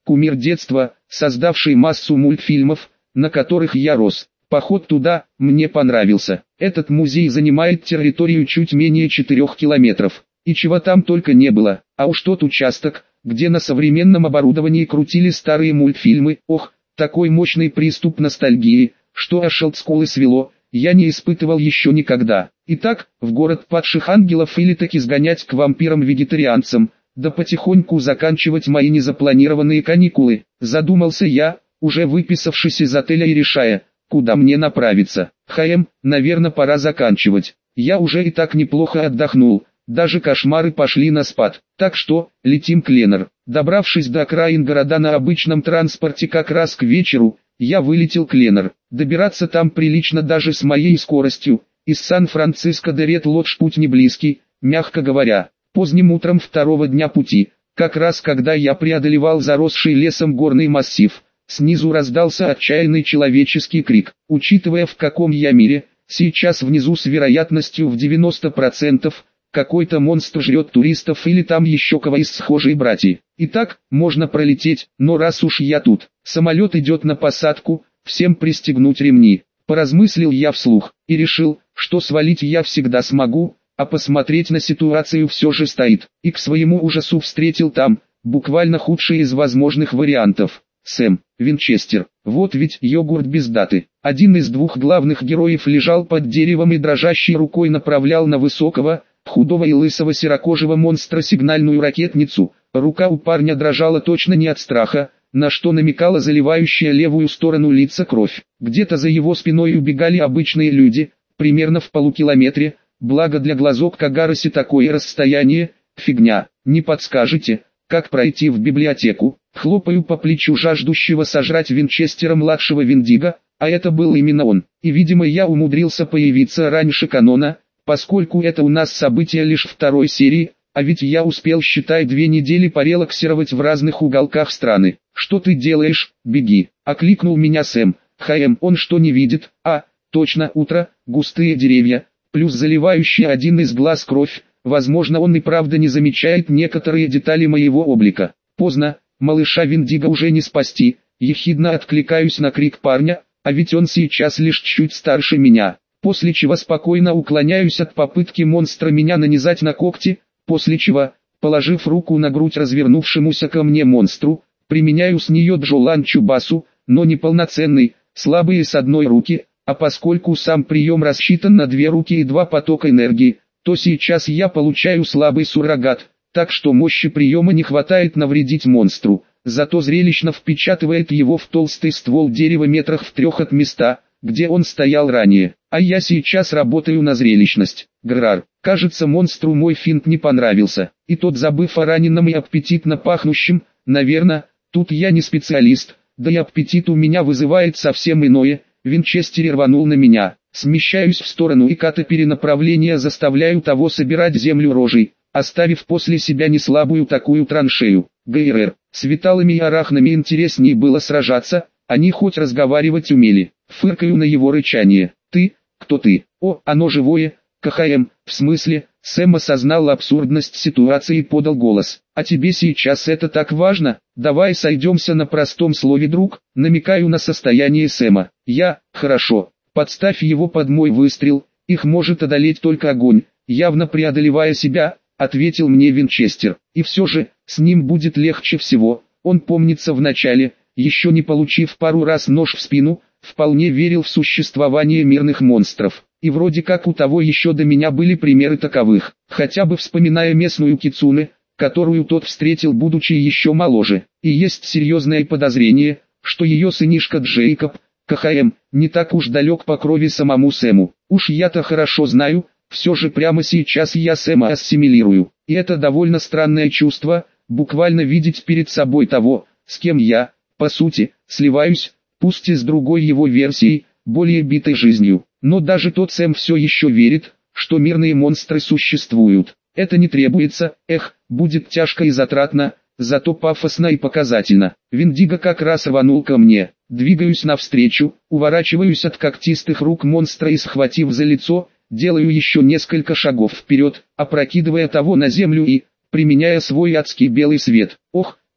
кумир детства, создавший массу мультфильмов, на которых я рос. Поход туда мне понравился. Этот музей занимает территорию чуть менее 4 километров. И чего там только не было. А уж тот участок, где на современном оборудовании крутили старые мультфильмы, ох, такой мощный приступ ностальгии, что аж скулы свело, я не испытывал еще никогда. Итак, в город падших ангелов или таки сгонять к вампирам-вегетарианцам, да потихоньку заканчивать мои незапланированные каникулы, задумался я, уже выписавшись из отеля и решая, куда мне направиться. Наверное, пора заканчивать. Я уже и так неплохо отдохнул, даже кошмары пошли на спад. Так что, летим к Ленар. Добравшись до окраин города на обычном транспорте как раз к вечеру, я вылетел к Ленар. Добираться там прилично даже с моей скоростью. Из Сан-Франциско до Ред-Лодж путь не близкий, мягко говоря. Поздним утром второго дня пути, как раз когда я преодолевал заросший лесом горный массив, снизу раздался отчаянный человеческий крик. Учитывая, в каком я мире, сейчас внизу с вероятностью в 90%, какой-то монстр жрет туристов или там еще кого из схожей братьи. Итак, можно пролететь, но раз уж я тут, самолет идет на посадку, всем пристегнуть ремни. Поразмыслил я вслух, и решил, что свалить я всегда смогу, а посмотреть на ситуацию все же стоит. И к своему ужасу встретил там, буквально худший из возможных вариантов. Сэм Винчестер. Вот ведь йогурт без даты. Один из двух главных героев лежал под деревом и дрожащей рукой направлял на высокого, худого и лысого серокожего монстра сигнальную ракетницу. Рука у парня дрожала точно не от страха, на что намекала заливающая левую сторону лица кровь. Где-то за его спиной убегали обычные люди, примерно в полукилометре, благо для глазок Кагароси такое расстояние, фигня. Не подскажете, как пройти в библиотеку? Хлопаю по плечу жаждущего сожрать Винчестера-младшего Виндиго, а это был именно он. И видимо я умудрился появиться раньше канона, поскольку это у нас событие лишь второй серии, а ведь я успел, считай, 2 недели порелаксировать в разных уголках страны. «Что ты делаешь? Беги!» — окликнул меня Сэм. Он что, не видит? А, точно, утро, густые деревья, плюс заливающий один из глаз кровь. Возможно, он и правда не замечает некоторые детали моего облика. Поздно, малыша Виндиго уже не спасти. Ехидно откликаюсь на крик парня, а ведь он сейчас лишь чуть старше меня. После чего спокойно уклоняюсь от попытки монстра меня нанизать на когти, после чего, положив руку на грудь развернувшемуся ко мне монстру, применяю с нее Джолан Чубасу, но не полноценный, слабый с одной руки, а поскольку сам прием рассчитан на 2 руки и 2 потока энергии, то сейчас я получаю слабый суррогат, так что мощи приема не хватает навредить монстру, зато зрелищно впечатывает его в толстый ствол дерева метрах в 3 от места, где он стоял ранее. А я сейчас работаю на зрелищность. Грар. Кажется, монстру мой финт не понравился, и тот, забыв о раненом и аппетитно пахнущем, наверное, тут я не специалист, да и аппетит у меня вызывает совсем иное. Винчестер рванул на меня. Смещаюсь в сторону и ката перенаправления заставляю того собирать землю рожей, оставив после себя неслабую такую траншею. ГРР. С виталами и арахнами интереснее было сражаться, они хоть разговаривать умели. Фыркаю на его рычание. «Ты? Кто ты? О, оно живое! КХМ, в смысле?» Сэм осознал абсурдность ситуации и подал голос. «А тебе сейчас это так важно? Давай сойдемся на простом слове, друг». Намекаю на состояние Сэма. Хорошо. Подставь его под мой выстрел, их может одолеть только огонь. Явно преодолевая себя, ответил мне Винчестер. И все же, с ним будет легче всего. Он, помнится, вначале, еще не получив пару раз нож в спину, вполне верил в существование мирных монстров. И вроде как у того еще до меня были примеры таковых, хотя бы вспоминая местную кицуне, которую тот встретил, будучи еще моложе. И есть серьезное подозрение, что ее сынишка Джейкоб, КХМ, не так уж далек по крови самому Сэму. Уж я-то хорошо знаю, все же прямо сейчас я Сэма ассимилирую. И это довольно странное чувство, буквально видеть перед собой того, с кем я, по сути, сливаюсь, пусть и с другой его версией, более битой жизнью. Но даже тот Сэм все еще верит, что мирные монстры существуют. Это не требуется, будет тяжко и затратно, зато пафосно и показательно. Виндиго как раз рванул ко мне. Двигаюсь навстречу, уворачиваюсь от когтистых рук монстра и, схватив за лицо, делаю еще несколько шагов вперед, опрокидывая того на землю и, применяя свой адский белый свет. Ох,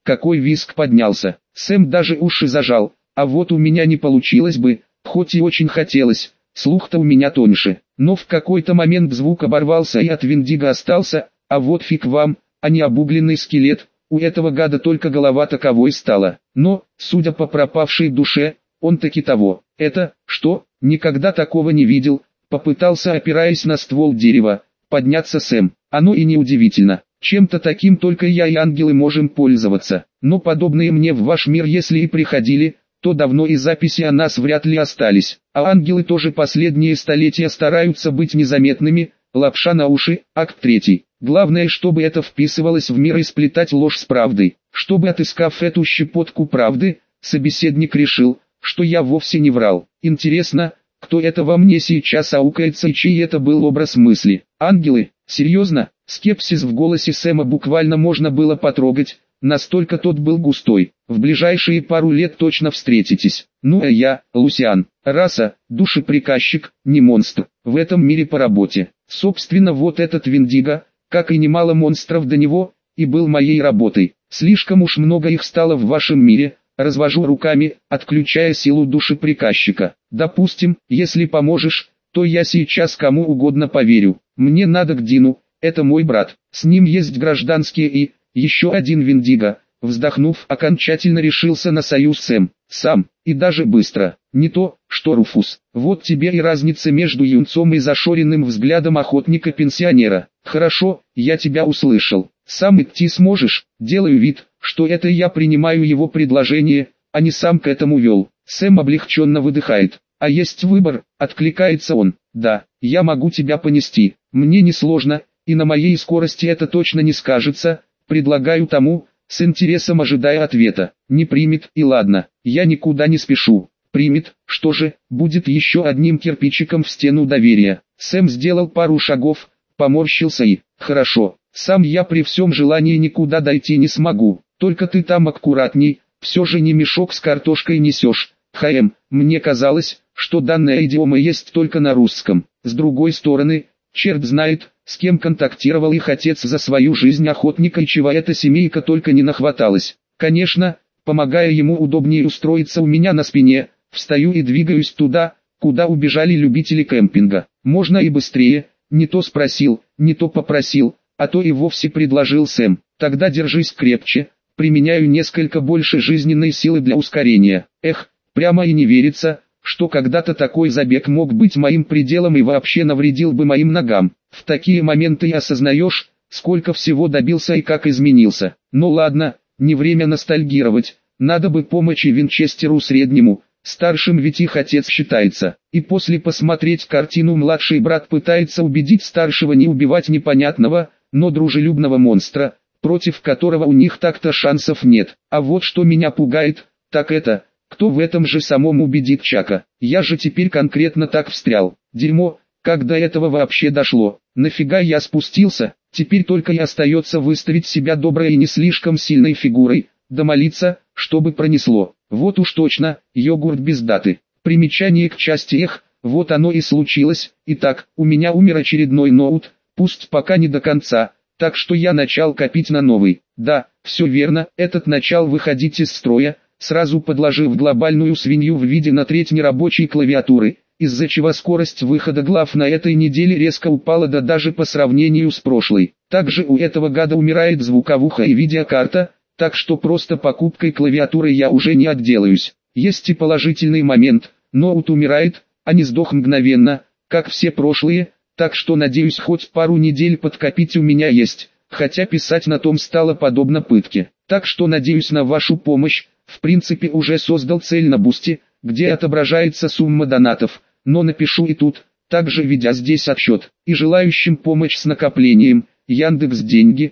какой визг поднялся. Сэм даже уши зажал, а вот у меня не получилось бы, хоть и очень хотелось, слух-то у меня тоньше. Но в какой-то момент звук оборвался и от Виндиго остался, а вот фиг вам, а не обугленный скелет, у этого гада только голова таковой стала. Но, судя по пропавшей душе, он таки того. Это, что, никогда такого не видел, попытался, опираясь на ствол дерева, подняться Сэм. Оно и не удивительно. Чем-то таким только я и ангелы можем пользоваться. Но подобные мне в ваш мир если и приходили, то давно и записи о нас вряд ли остались. А ангелы тоже последние столетия стараются быть незаметными. Лапша на уши, акт 3. Главное, чтобы это вписывалось в мир и сплетать ложь с правдой. Чтобы, отыскав эту щепотку правды, собеседник решил, что я вовсе не врал. Интересно, кто это во мне сейчас аукается и чей это был образ мысли? Ангелы? Серьезно? Скепсис в голосе Сэма буквально можно было потрогать, настолько тот был густой. В ближайшие пару лет точно встретитесь. Ну а я, Лусиан, раса, душеприказчик, не монстр, в этом мире по работе. Собственно вот этот Виндиго, как и немало монстров до него, и был моей работой. Слишком уж много их стало в вашем мире, развожу руками, отключая силу душеприказчика. Допустим, если поможешь, то я сейчас кому угодно поверю. Мне надо к Дину, это мой брат, с ним есть гражданские и, еще один Виндиго, вздохнув, окончательно решился на союз Сэм. Сам, и даже быстро. Не то, что Руфус. Вот тебе и разница между юнцом и зашоренным взглядом охотника-пенсионера. Хорошо, я тебя услышал. Сам идти сможешь? Делаю вид, что это я принимаю его предложение, а не сам к этому вел. Сэм облегченно выдыхает. А есть выбор, откликается он. Да, я могу тебя понести. Мне несложно, и на моей скорости это точно не скажется. Предлагаю тому, с интересом ожидая ответа. Не примет, и ладно, я никуда не спешу. Примет, что же, будет еще одним кирпичиком в стену доверия. Сэм сделал пару шагов, поморщился и, хорошо, сам я при всем желании никуда дойти не смогу. Только ты там аккуратней, все же не мешок с картошкой несешь. Мне казалось, что данная идиома есть только на русском. С другой стороны, черт знает, с кем контактировал их отец за свою жизнь охотника и чего эта семейка только не нахваталась. Конечно, помогая ему удобнее устроиться у меня на спине, встаю и двигаюсь туда, куда убежали любители кемпинга. Можно и быстрее, не то спросил, не то попросил, а то и вовсе предложил Сэм. Тогда держись крепче, применяю несколько больше жизненной силы для ускорения. Эх, прямо и не верится, что когда-то такой забег мог быть моим пределом и вообще навредил бы моим ногам. В такие моменты и осознаешь, сколько всего добился и как изменился. Ну ладно, не время ностальгировать, надо бы помочь и Винчестеру среднему, старшим ведь их отец считается. И после посмотреть картину младший брат пытается убедить старшего не убивать непонятного, но дружелюбного монстра, против которого у них так-то шансов нет. А вот что меня пугает, так это, кто в этом же самом убедит Чака. Я же теперь конкретно так встрял. Дерьмо, как до этого вообще дошло. Нафига я спустился? Теперь только и остается выставить себя доброй и не слишком сильной фигурой, да молиться, чтобы пронесло. Вот уж точно, йогурт без даты. Примечание к части эх, вот оно и случилось. Итак, у меня умер очередной ноут, пусть пока не до конца, так что я начал копить на новый. Да, все верно, этот начал выходить из строя, сразу подложив глобальную свинью в виде на треть нерабочей клавиатуры, из-за чего скорость выхода глав на этой неделе резко упала даже по сравнению с прошлой. Также у этого гада умирает звуковуха и видеокарта, так что просто покупкой клавиатуры я уже не отделаюсь. Есть и положительный момент, ноут умирает, а не сдох мгновенно, как все прошлые, так что надеюсь хоть пару недель подкопить у меня есть, хотя писать на том стало подобно пытке. Так что надеюсь на вашу помощь, в принципе уже создал цель на Бусти, где отображается сумма донатов, но напишу и тут, также ведя здесь отсчет, и желающим помощь с накоплением, Яндекс.Деньги,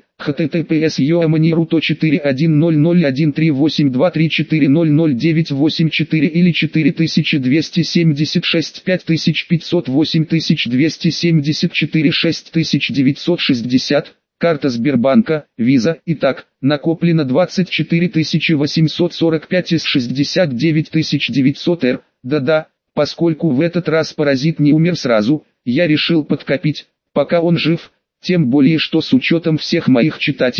https://41001138234000984 или 4276 5508 274 6960, карта Сбербанка, Виза. Итак, накоплено 24 845 из 69 900 Р. Да-да, поскольку в этот раз паразит не умер сразу, я решил подкопить, пока он жив. Тем более что с учетом всех моих читателей,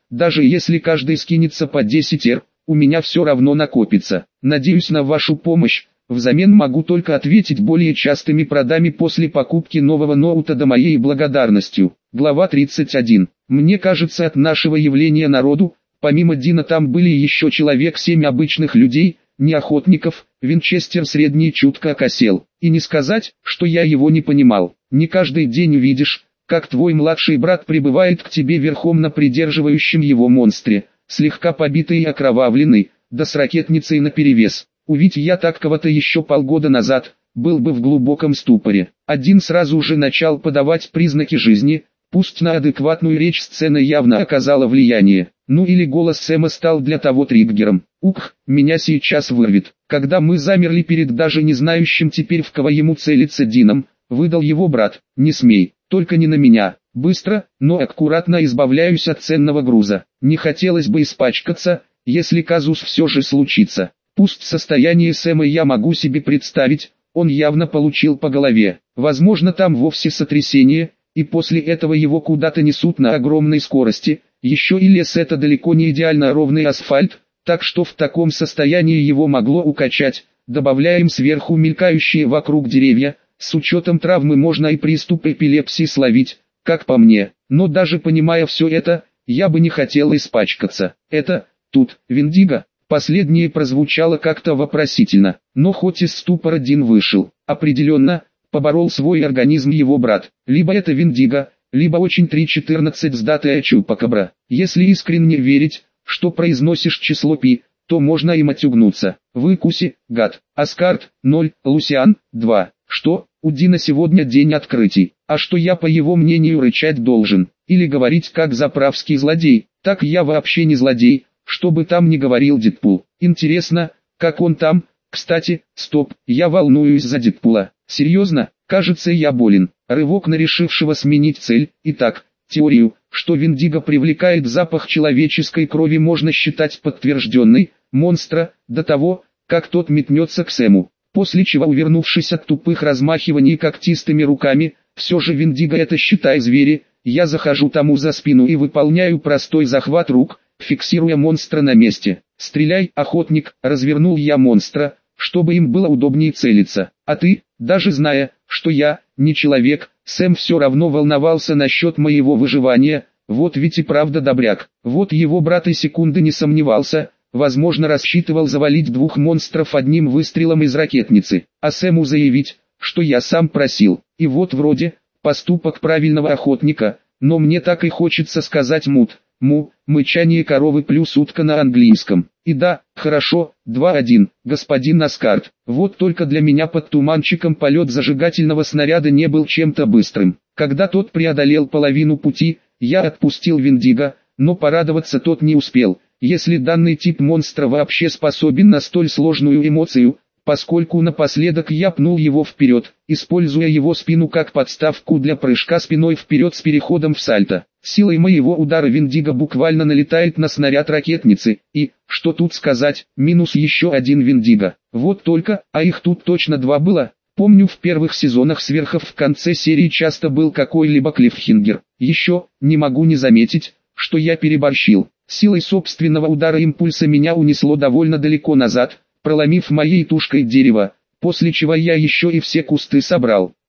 даже если каждый скинется по 10 р, у меня все равно накопится. Надеюсь на вашу помощь. Взамен могу только ответить более частыми продами после покупки нового ноута до моей благодарностью. Глава 31. Мне кажется, от нашего явления народу, помимо Дина там были еще человек 7 обычных людей, не охотников. Винчестер средний чутко окосел. И не сказать, что я его не понимал. Не каждый день увидишь, как твой младший брат прибывает к тебе верхом на придерживающем его монстре, слегка побитый и окровавленный, да с ракетницей наперевес. Увидь я так кого-то еще полгода назад, был бы в глубоком ступоре. Один сразу же начал подавать признаки жизни, пусть на адекватную речь сцена явно оказала влияние. Ну или голос Сэма стал для того триггером. Ух, меня сейчас вырвет. Когда мы замерли перед даже не знающим теперь в кого ему целиться Дином, выдал его брат: «Не смей, только не на меня». Быстро, но аккуратно избавляюсь от ценного груза. Не хотелось бы испачкаться, если казус все же случится. Пусть состояние Сэма я могу себе представить, он явно получил по голове. Возможно, там вовсе сотрясение, и после этого его куда-то несут на огромной скорости. Еще и лес — это далеко не идеально ровный асфальт, так что в таком состоянии его могло укачать. Добавляем сверху мелькающие вокруг деревья, с учетом травмы можно и приступ эпилепсии словить, как по мне. Но даже понимая все это, я бы не хотел испачкаться. Это, тут, Виндиго? Последнее прозвучало как-то вопросительно, но хоть из ступора Дин вышел. Определенно, поборол свой организм его брат. Либо это Виндиго, либо очень 3.14 сдатая чупакабра. Если искренне верить, что произносишь число пи, то можно им отюгнуться. Выкуси, гад. Аскарт, 0, Лусиан, 2. Что, у Дина сегодня день открытий, а что я по его мнению рычать должен? Или говорить как заправский злодей? Так я вообще не злодей. Что бы там ни говорил Дэдпул. Интересно, как он там? Кстати, стоп, я волнуюсь за Дэдпула. Серьезно, кажется, я болен. Рывок на решившего сменить цель. Итак, теорию, что Виндиго привлекает запах человеческой крови, можно считать подтвержденной. Монстра, до того, как тот метнется к Сэму. После чего, увернувшись от тупых размахиваний когтистыми руками, все же Виндиго — это считай звери, я захожу тому за спину и выполняю простой захват рук, фиксируя монстра на месте. «Стреляй, охотник!» — развернул я монстра, чтобы им было удобнее целиться. А ты, даже зная, что я, не человек, Сэм все равно волновался насчет моего выживания, вот ведь и правда добряк. Вот его брат и секунды не сомневался, возможно рассчитывал завалить двух монстров одним выстрелом из ракетницы, а Сэму заявить, что я сам просил. И вот вроде, поступок правильного охотника, но мне так и хочется сказать мычание коровы плюс утка на английском. И да, хорошо, 2-1, господин Аскарт. Вот только для меня под туманчиком полет зажигательного снаряда не был чем-то быстрым. Когда тот преодолел половину пути, я отпустил Виндиго, но порадоваться тот не успел, если данный тип монстра вообще способен на столь сложную эмоцию, поскольку напоследок я пнул его вперед, используя его спину как подставку для прыжка спиной вперед с переходом в сальто. Силой моего удара Виндиго буквально налетает на снаряд ракетницы, и, что тут сказать, минус еще один Виндиго. Вот только, а их тут точно два было. Помню, в первых сезонах сверхов в конце серии часто был какой-либо клиффхенгер. Еще, не могу не заметить, что я переборщил. Силой собственного удара импульса меня унесло довольно далеко назад, проломив моей тушкой дерево, после чего я еще и все кусты собрал.